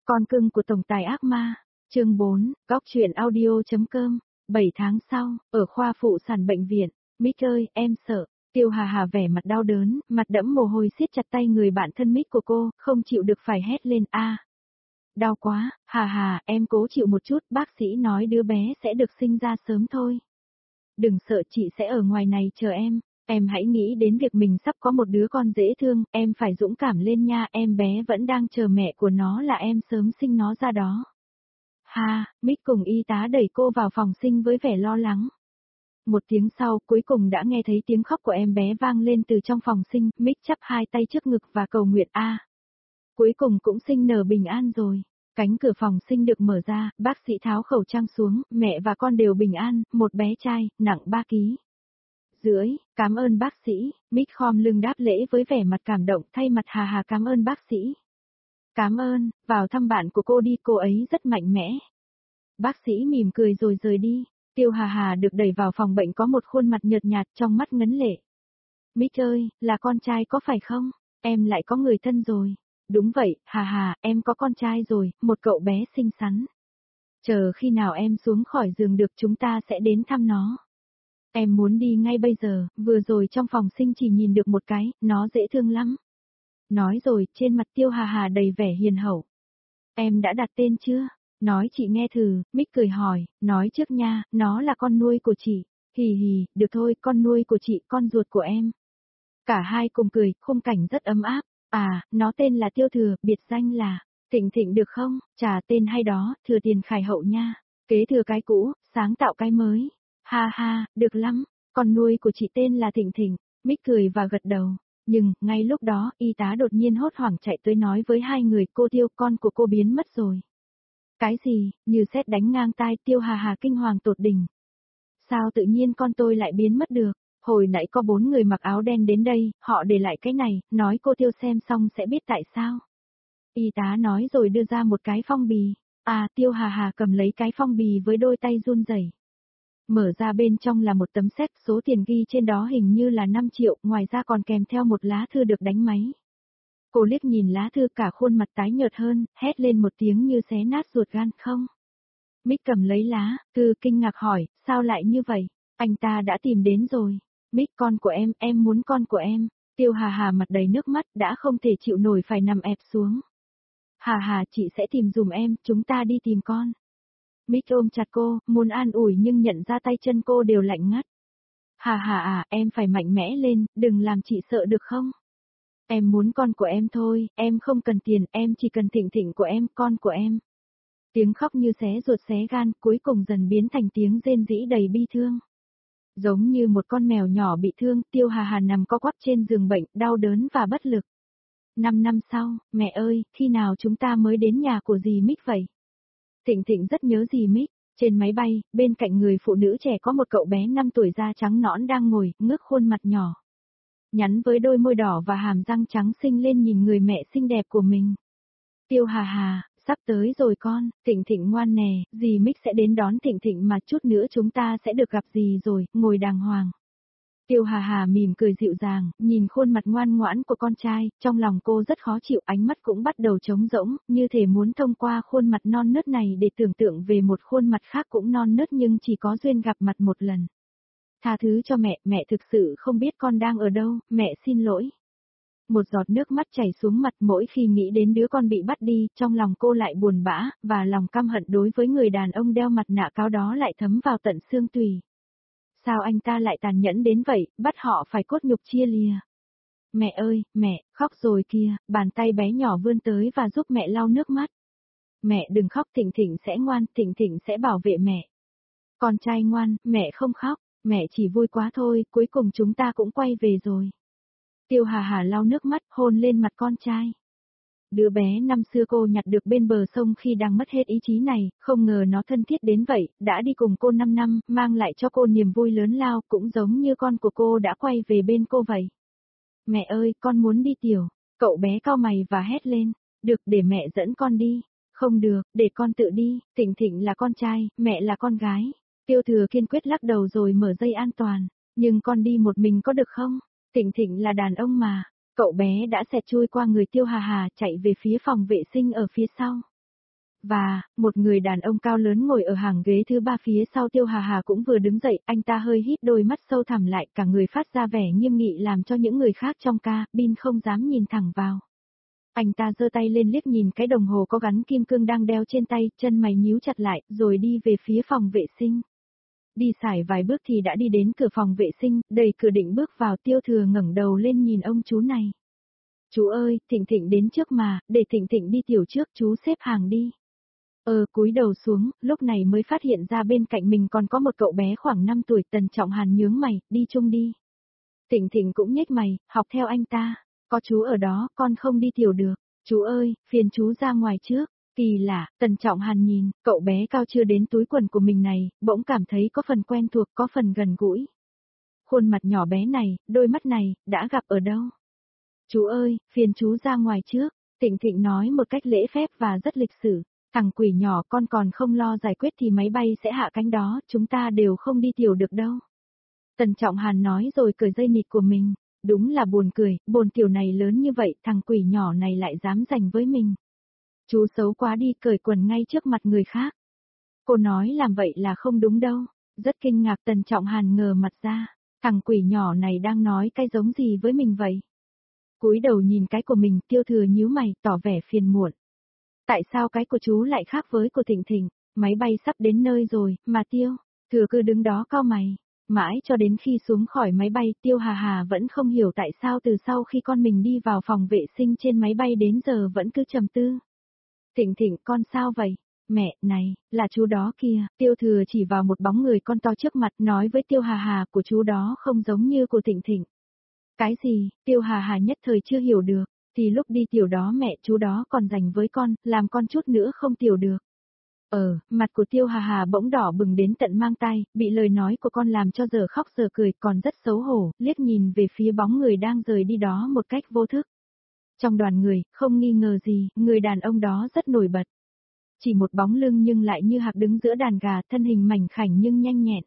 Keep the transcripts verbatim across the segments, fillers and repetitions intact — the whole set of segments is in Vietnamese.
Con cưng của tổng tài ác ma, chương bốn, góc truyện audio.com, bảy tháng sau, ở khoa phụ sản bệnh viện, Mick ơi, em sợ, Tiêu Hà Hà vẻ mặt đau đớn, mặt đẫm mồ hôi siết chặt tay người bạn thân Mick của cô, không chịu được phải hét lên a. Đau quá, Hà Hà, em cố chịu một chút, bác sĩ nói đứa bé sẽ được sinh ra sớm thôi. Đừng sợ, chị sẽ ở ngoài này chờ em. Em hãy nghĩ đến việc mình sắp có một đứa con dễ thương, em phải dũng cảm lên nha, em bé vẫn đang chờ mẹ của nó là em sớm sinh nó ra đó. Ha, Mick cùng y tá đẩy cô vào phòng sinh với vẻ lo lắng. Một tiếng sau, cuối cùng đã nghe thấy tiếng khóc của em bé vang lên từ trong phòng sinh, Mick chắp hai tay trước ngực và cầu nguyện a. Cuối cùng cũng sinh nở bình an rồi. Cánh cửa phòng sinh được mở ra, bác sĩ tháo khẩu trang xuống, mẹ và con đều bình an, một bé trai, nặng ba ki lô gam rưỡi, cảm ơn bác sĩ, Mick khom lưng đáp lễ với vẻ mặt cảm động, thay mặt Hà Hà cảm ơn bác sĩ. Cảm ơn, vào thăm bạn của cô đi, cô ấy rất mạnh mẽ. Bác sĩ mỉm cười rồi rời đi, Tiêu Hà Hà được đẩy vào phòng bệnh có một khuôn mặt nhợt nhạt trong mắt ngấn lệ. Mick ơi, là con trai có phải không? Em lại có người thân rồi. Đúng vậy, Hà Hà, em có con trai rồi, một cậu bé xinh xắn. Chờ khi nào em xuống khỏi giường được chúng ta sẽ đến thăm nó. Em muốn đi ngay bây giờ, vừa rồi trong phòng sinh chỉ nhìn được một cái, nó dễ thương lắm. Nói rồi, trên mặt Tiêu Hà Hà đầy vẻ hiền hậu. Em đã đặt tên chưa? Nói chị nghe thử, Mick cười hỏi, nói trước nha, nó là con nuôi của chị. Hì hì, được thôi, con nuôi của chị, con ruột của em. Cả hai cùng cười, khung cảnh rất ấm áp. À, nó tên là Tiêu Thừa, biệt danh là Thịnh Thịnh được không? Chà tên hay đó, thừa tiền khải hậu nha. Kế thừa cái cũ, sáng tạo cái mới. Ha ha, được lắm, con nuôi của chị tên là Thịnh Thịnh. Mick cười và gật đầu. Nhưng, ngay lúc đó, y tá đột nhiên hốt hoảng chạy tới nói với hai người, cô Tiêu, con của cô biến mất rồi. Cái gì, như sét đánh ngang tai, Tiêu Hà Hà kinh hoàng tột đỉnh. Sao tự nhiên con tôi lại biến mất được? Hồi nãy có bốn người mặc áo đen đến đây, họ để lại cái này, nói cô Tiêu xem xong sẽ biết tại sao. Y tá nói rồi đưa ra một cái phong bì. À, Tiêu Hà Hà cầm lấy cái phong bì với đôi tay run rẩy. Mở ra bên trong là một tấm séc, số tiền ghi trên đó hình như là năm triệu, ngoài ra còn kèm theo một lá thư được đánh máy. Cô liếc nhìn lá thư cả khuôn mặt tái nhợt hơn, hét lên một tiếng như xé nát ruột gan không. Mick cầm lấy lá, thư kinh ngạc hỏi, sao lại như vậy? Anh ta đã tìm đến rồi. Mick con của em, em muốn con của em. Tiêu Hà Hà mặt đầy nước mắt đã không thể chịu nổi phải nằm ẹp xuống. Hà Hà chị sẽ tìm dùm em, chúng ta đi tìm con. Mick ôm chặt cô, muốn an ủi nhưng nhận ra tay chân cô đều lạnh ngắt. Hà Hà à, em phải mạnh mẽ lên, đừng làm chị sợ được không? Em muốn con của em thôi, em không cần tiền, em chỉ cần Thịnh Thịnh của em, con của em. Tiếng khóc như xé ruột xé gan, cuối cùng dần biến thành tiếng rên rỉ đầy bi thương. Giống như một con mèo nhỏ bị thương, Tiêu Hà Hà nằm co quắp trên giường bệnh, đau đớn và bất lực. Năm năm sau, mẹ ơi, khi nào chúng ta mới đến nhà của dì Mick vậy? Thịnh Thịnh rất nhớ dì Mick. Trên máy bay, bên cạnh người phụ nữ trẻ có một cậu bé năm tuổi da trắng nõn đang ngồi, ngước khuôn mặt nhỏ. Nhắn với đôi môi đỏ và hàm răng trắng xinh lên nhìn người mẹ xinh đẹp của mình. Tiêu Hà Hà, sắp tới rồi con, Thịnh Thịnh ngoan nè, dì Mick sẽ đến đón Thịnh Thịnh mà chút nữa chúng ta sẽ được gặp dì rồi, ngồi đàng hoàng. Tiêu Hà Hà mỉm cười dịu dàng, nhìn khuôn mặt ngoan ngoãn của con trai, trong lòng cô rất khó chịu, ánh mắt cũng bắt đầu trống rỗng, như thể muốn thông qua khuôn mặt non nớt này để tưởng tượng về một khuôn mặt khác cũng non nớt nhưng chỉ có duyên gặp mặt một lần. Tha thứ cho mẹ, mẹ thực sự không biết con đang ở đâu, mẹ xin lỗi. Một giọt nước mắt chảy xuống mặt mỗi khi nghĩ đến đứa con bị bắt đi, trong lòng cô lại buồn bã, và lòng căm hận đối với người đàn ông đeo mặt nạ cáo đó lại thấm vào tận xương tủy. Sao anh ta lại tàn nhẫn đến vậy, bắt họ phải cốt nhục chia lìa. Mẹ ơi, mẹ, khóc rồi kìa, bàn tay bé nhỏ vươn tới và giúp mẹ lau nước mắt. Mẹ đừng khóc, Thịnh Thịnh sẽ ngoan, Thịnh Thịnh sẽ bảo vệ mẹ. Con trai ngoan, mẹ không khóc, mẹ chỉ vui quá thôi, cuối cùng chúng ta cũng quay về rồi. Tiêu Hà Hà lau nước mắt, hôn lên mặt con trai. Đứa bé năm xưa cô nhặt được bên bờ sông khi đang mất hết ý chí này, không ngờ nó thân thiết đến vậy, đã đi cùng cô năm năm, mang lại cho cô niềm vui lớn lao, cũng giống như con của cô đã quay về bên cô vậy. Mẹ ơi, con muốn đi tiểu, cậu bé cau mày và hét lên, được để mẹ dẫn con đi, không được, để con tự đi, Thịnh Thịnh là con trai, mẹ là con gái. Tiêu Thừa kiên quyết lắc đầu rồi mở dây an toàn, nhưng con đi một mình có được không? Thịnh Thịnh là đàn ông mà. Cậu bé đã xẹt chui qua người Tiêu Hà Hà chạy về phía phòng vệ sinh ở phía sau. Và, một người đàn ông cao lớn ngồi ở hàng ghế thứ ba phía sau Tiêu Hà Hà cũng vừa đứng dậy, anh ta hơi hít đôi mắt sâu thẳm lại, cả người phát ra vẻ nghiêm nghị làm cho những người khác trong cabin không dám nhìn thẳng vào. Anh ta giơ tay lên liếc nhìn cái đồng hồ có gắn kim cương đang đeo trên tay, chân mày nhíu chặt lại, rồi đi về phía phòng vệ sinh. Đi xài vài bước thì đã đi đến cửa phòng vệ sinh, đẩy cửa định bước vào, Tiêu Thừa ngẩng đầu lên nhìn ông chú này. Chú ơi, Thịnh Thịnh đến trước mà, để Thịnh Thịnh đi tiểu trước, chú xếp hàng đi. Ờ cúi đầu xuống, lúc này mới phát hiện ra bên cạnh mình còn có một cậu bé khoảng năm tuổi. Tần Trọng Hàn nhướng mày, đi chung đi. Thịnh Thịnh cũng nhếch mày, học theo anh ta. Có chú ở đó, con không đi tiểu được. Chú ơi, phiền chú ra ngoài trước. Kỳ lạ, Tần Trọng Hàn nhìn, cậu bé cao chưa đến túi quần của mình này, bỗng cảm thấy có phần quen thuộc, có phần gần gũi. Khuôn mặt nhỏ bé này, đôi mắt này, đã gặp ở đâu? Chú ơi, phiền chú ra ngoài trước. Thịnh Thịnh nói một cách lễ phép và rất lịch sự. Thằng quỷ nhỏ, con còn không lo giải quyết thì máy bay sẽ hạ cánh đó, chúng ta đều không đi tiểu được đâu. Tần Trọng Hàn nói rồi cởi dây nịt của mình. Đúng là buồn cười, bồn tiểu này lớn như vậy, thằng quỷ nhỏ này lại dám giành với mình. Chú xấu quá đi, cởi quần ngay trước mặt người khác. Cô nói làm vậy là không đúng đâu. Rất kinh ngạc, Tần Trọng Hàn ngờ mặt ra. Thằng quỷ nhỏ này đang nói cái giống gì với mình vậy? Cúi đầu nhìn cái của mình, Tiêu Thừa nhíu mày, tỏ vẻ phiền muộn. Tại sao cái của chú lại khác với của Thịnh Thịnh? Máy bay sắp đến nơi rồi, mà Tiêu Thừa cứ đứng đó cau mày. Mãi cho đến khi xuống khỏi máy bay, Tiêu Hà Hà vẫn không hiểu tại sao từ sau khi con mình đi vào phòng vệ sinh trên máy bay đến giờ vẫn cứ trầm tư. Thịnh Thịnh, con sao vậy? Mẹ, này, là chú đó kìa. Tiêu Thừa chỉ vào một bóng người con to trước mặt, nói với Tiêu Hà Hà, của chú đó không giống như của Thịnh Thịnh. Cái gì? Tiêu Hà Hà nhất thời chưa hiểu được. Thì lúc đi tiểu đó mẹ chú đó còn dành với con, làm con chút nữa không tiểu được. Ờ, mặt của Tiêu Hà Hà bỗng đỏ bừng đến tận mang tay, bị lời nói của con làm cho giờ khóc giờ cười, còn rất xấu hổ, liếc nhìn về phía bóng người đang rời đi đó một cách vô thức. Trong đoàn người, không nghi ngờ gì, người đàn ông đó rất nổi bật. Chỉ một bóng lưng nhưng lại như hạc đứng giữa đàn gà, thân hình mảnh khảnh nhưng nhanh nhẹn.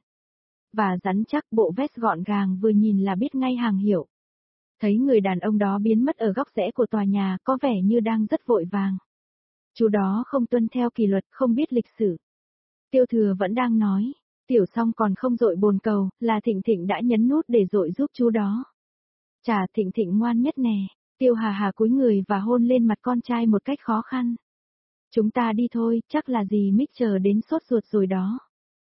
Và rắn chắc, bộ vest gọn gàng vừa nhìn là biết ngay hàng hiệu. Thấy người đàn ông đó biến mất ở góc rẽ của tòa nhà, có vẻ như đang rất vội vàng. Chú đó không tuân theo kỷ luật, không biết lịch sử. Tiêu Thừa vẫn đang nói, tiểu xong còn không dội bồn cầu, là Thịnh Thịnh đã nhấn nút để dội giúp chú đó. Chà, Thịnh Thịnh ngoan nhất nè. Tiêu Hà Hà cúi người và hôn lên mặt con trai một cách khó khăn. Chúng ta đi thôi, chắc là dì Mích chờ đến sốt ruột rồi đó.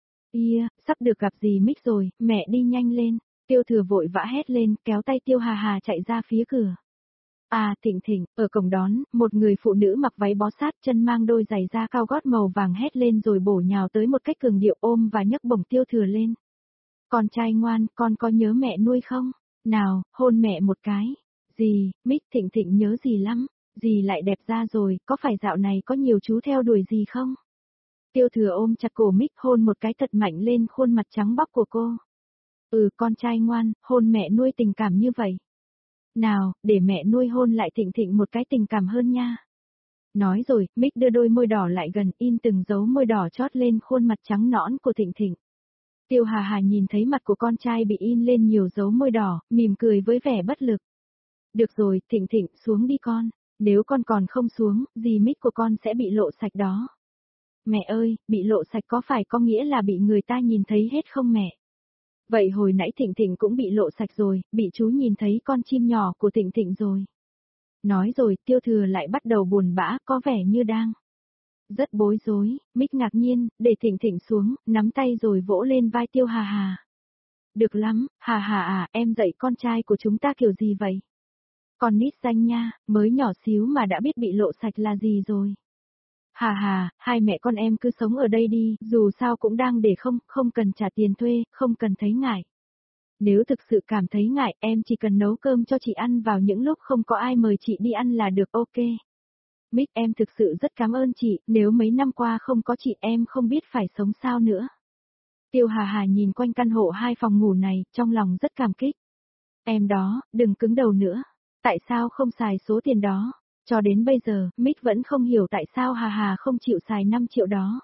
Ia, sắp được gặp dì Mích rồi, mẹ đi nhanh lên. Tiêu Thừa vội vã hét lên, kéo tay Tiêu Hà Hà chạy ra phía cửa. À, Thịnh Thịnh, ở cổng đón, một người phụ nữ mặc váy bó sát, chân mang đôi giày da cao gót màu vàng hét lên rồi bổ nhào tới một cách cường điệu, ôm và nhấc bổng Tiêu Thừa lên. Con trai ngoan, con có nhớ mẹ nuôi không? Nào, hôn mẹ một cái. Dì, Mích, Thịnh Thịnh nhớ dì lắm. Dì lại đẹp ra rồi, có phải dạo này có nhiều chú theo đuổi dì không? Tiêu Thừa ôm chặt cổ Mích, hôn một cái thật mạnh lên khuôn mặt trắng bóc của cô. Ừ, con trai ngoan, hôn mẹ nuôi tình cảm như vậy. Nào, để mẹ nuôi hôn lại Thịnh Thịnh một cái tình cảm hơn nha. Nói rồi, Mích đưa đôi môi đỏ lại gần, in từng dấu môi đỏ chót lên khuôn mặt trắng nõn của Thịnh Thịnh. Tiêu Hà Hà nhìn thấy mặt của con trai bị in lên nhiều dấu môi đỏ, mỉm cười với vẻ bất lực. Được rồi, Thịnh Thịnh, xuống đi con. Nếu con còn không xuống, dì Mích của con sẽ bị lộ sạch đó. Mẹ ơi, bị lộ sạch có phải có nghĩa là bị người ta nhìn thấy hết không mẹ? Vậy hồi nãy Thịnh Thịnh cũng bị lộ sạch rồi, bị chú nhìn thấy con chim nhỏ của Thịnh Thịnh rồi. Nói rồi, Tiêu Thừa lại bắt đầu buồn bã, có vẻ như đang rất bối rối. Mích ngạc nhiên, để Thịnh Thịnh xuống, nắm tay rồi vỗ lên vai Tiêu Hà Hà. Được lắm, Hà Hà à, em dạy con trai của chúng ta kiểu gì vậy? Con nít danh nha, mới nhỏ xíu mà đã biết bị lộ sạch là gì rồi. Hà hà, hai mẹ con em cứ sống ở đây đi, dù sao cũng đang để không, không cần trả tiền thuê, không cần thấy ngại. Nếu thực sự cảm thấy ngại, em chỉ cần nấu cơm cho chị ăn vào những lúc không có ai mời chị đi ăn là được, ok. Mích, em thực sự rất cảm ơn chị, nếu mấy năm qua không có chị em không biết phải sống sao nữa. Tiêu Hà Hà nhìn quanh căn hộ hai phòng ngủ này, trong lòng rất cảm kích. Em đó, đừng cứng đầu nữa. Tại sao không xài số tiền đó? Cho đến bây giờ, Mích vẫn không hiểu tại sao Hà Hà không chịu xài năm triệu đó.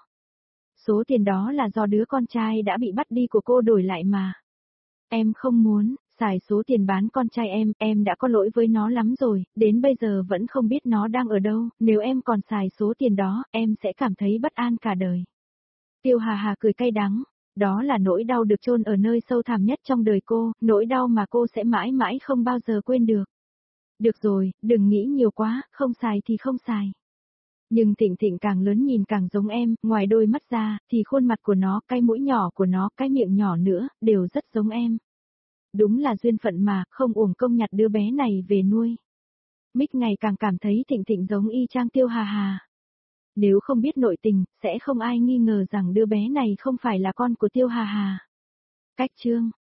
Số tiền đó là do đứa con trai đã bị bắt đi của cô đổi lại mà. Em không muốn, xài số tiền bán con trai em, em đã có lỗi với nó lắm rồi, đến bây giờ vẫn không biết nó đang ở đâu, nếu em còn xài số tiền đó, em sẽ cảm thấy bất an cả đời. Tiêu Hà Hà cười cay đắng, đó là nỗi đau được chôn ở nơi sâu thẳm nhất trong đời cô, nỗi đau mà cô sẽ mãi mãi không bao giờ quên được. Được rồi, đừng nghĩ nhiều quá, không xài thì không xài. Nhưng Thịnh Thịnh càng lớn nhìn càng giống em, ngoài đôi mắt ra, thì khuôn mặt của nó, cái mũi nhỏ của nó, cái miệng nhỏ nữa, đều rất giống em. Đúng là duyên phận mà, không uổng công nhặt đứa bé này về nuôi. Mích ngày càng cảm thấy Thịnh Thịnh giống y chang Tiêu Hà Hà. Nếu không biết nội tình, sẽ không ai nghi ngờ rằng đứa bé này không phải là con của Tiêu Hà Hà. Cách chương